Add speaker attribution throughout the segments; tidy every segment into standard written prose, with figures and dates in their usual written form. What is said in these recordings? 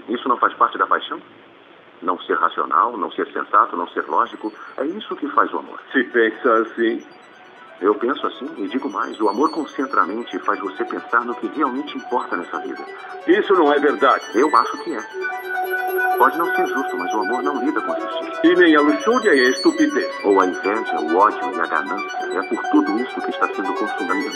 Speaker 1: Isso não faz parte da paixão? Não ser racional, não ser sensato, não ser lógico, é isso que faz o amor.
Speaker 2: Se pensa assim...
Speaker 1: Eu penso assim e digo mais. O amor concentra a mente e faz você pensar no que realmente importa nessa vida.
Speaker 2: Isso não é verdade.
Speaker 1: Eu acho que é. Pode não ser justo, mas o amor não lida com a justiça.
Speaker 2: E nem a luxúria e a estupidez.
Speaker 1: Ou a inveja, o ódio e a ganância. É por tudo isso que está sendo consumido.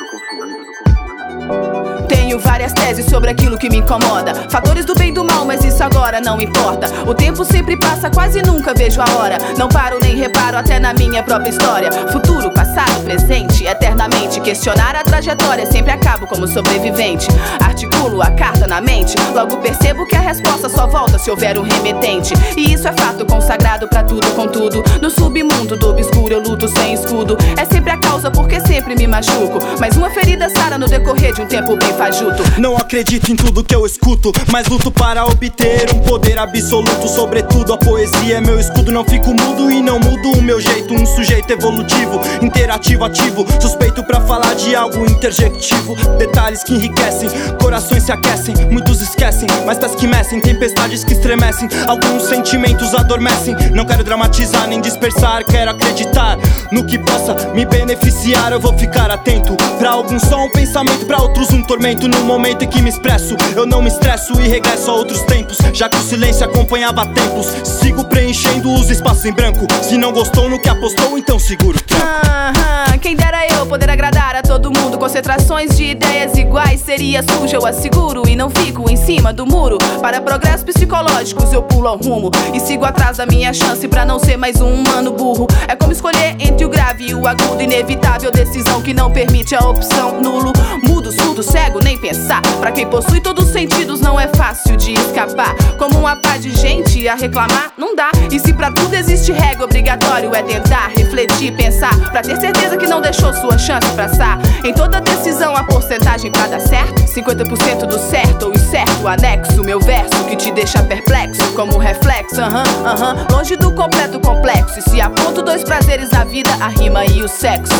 Speaker 3: Tenho várias teses sobre aquilo que me incomoda. Fatores do bem e do mal, mas isso agora não importa. O tempo sempre passa, quase nunca vejo a hora. Não paro nem reparo até na minha própria história. Futuro, passado, presente, eternamente. Questionar a trajetória, sempre acabo como sobrevivente. Articulo a carta na mente, logo percebo que a resposta só volta se houver um remetente. E isso é fato consagrado pra tudo com tudo. No submundo do obscuro eu luto sem escudo. É sempre a causa porque sempre me machuco, mas uma ferida sara no decorrer de um tempo bem fajuto.
Speaker 4: Não acredito em tudo que eu escuto, mas luto para obter um poder absoluto. Sobretudo a poesia é meu escudo. Não fico mudo e não mudo o meu jeito. Um sujeito evolutivo, interativo, ativo. Suspeito pra falar de algo interjectivo. Detalhes que enriquecem, corações se aquecem. Muitos esquecem, mas pés que mecem. Tempestades que estremecem, alguns sentimentos adormecem. Não quero dramatizar nem dispersar, quero acreditar no que possa me beneficiar. Eu vou ficar atento. Pra alguns só um pensamento, pra outros um tormento. No momento em que me expresso, eu não me estresso e regresso a outros tempos, já que o silêncio acompanhava tempos. Sigo preenchendo os espaços em branco. Se não gostou no que apostou, então seguro o tranco.
Speaker 3: Quem dera eu poder agradar a todo mundo. Concentrações de ideias iguais seria suja, eu asseguro. E não fico em cima do muro. Para progressos psicológicos eu pulo ao rumo e sigo atrás da minha chance pra não ser mais um humano burro. É como escolher entre o grave e o agudo. Inevitável decisão que não permite a opção nulo. Mudo, surdo, cego, nem pensar. Pra quem possui todos os sentidos não é fácil de escapar. Como uma pá de gente a reclamar, não dá. E se pra tudo existe regra, obrigatório é tentar refletir, pensar, pra ter certeza que não deixou sua chance passar. Em toda decisão a porcentagem pra dar certo, 50% do certo ou incerto, anexo meu verso que te deixa perplexo, como reflexo, longe do completo complexo. E se aponto dois prazeres na vida, a rima e o sexo.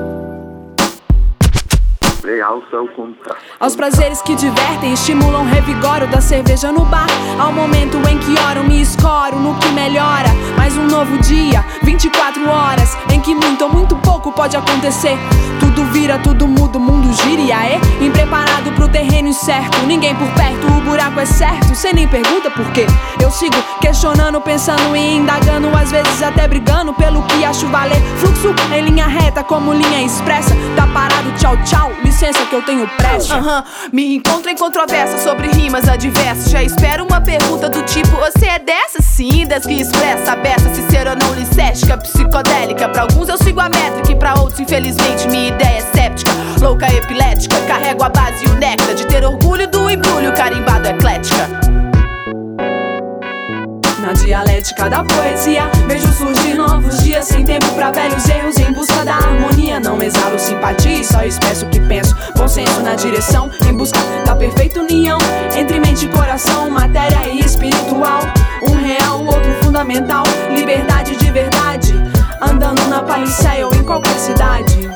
Speaker 1: Realça o contraste.
Speaker 5: Aos prazeres que divertem, estimulam, revigoro da cerveja no bar. Ao momento em que oro, me escoro no que melhora. Mais um novo dia, 24 horas, em que muito ou muito pouco pode acontecer. Tudo vira, tudo muda, o mundo gira e aê. Impreparado pro terreno incerto, ninguém por perto, o buraco é certo. Cê nem pergunta por quê. Eu sigo questionando, pensando e indagando, às vezes até brigando pelo que acho valer. Fluxo em linha reta como linha expressa. Tá parado, tchau, tchau, licença que eu tenho pressa.
Speaker 3: Me encontro em controvérsia sobre rimas adversas. Já espero uma pergunta do tipo: você é dessas? Sim, das que expressa a beça, se ser ou não licética, psicodélica. Pra alguns eu sigo a métrica e pra outros infelizmente minha ideia é séptica. Louca, epilética, carrego a base e o néctar de ter orgulho do embrulho carimbado eclética.
Speaker 5: Na dialética da poesia, vejo surgir novos dias, sem tempo pra velhos erros, em busca da harmonia. Não exalo simpatia e só expresso o que penso. Bom senso na direção, em busca da perfeita união entre mente e coração, matéria e espiritual. Um real, o outro fundamental. Liberdade de verdade, andando na Paliceia ou em qualquer cidade.